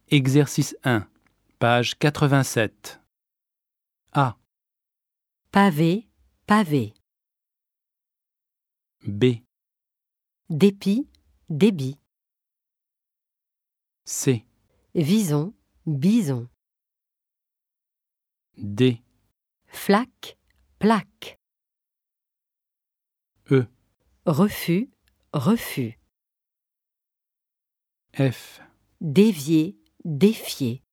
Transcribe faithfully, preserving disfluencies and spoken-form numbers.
Exercice un, page quatre-vingt-sept. A. Pavé, pavé. B. Dépit, débit. C. Vison, bison. D. Flaque, plaque. E. Refus, refus. F. Dévier, défier.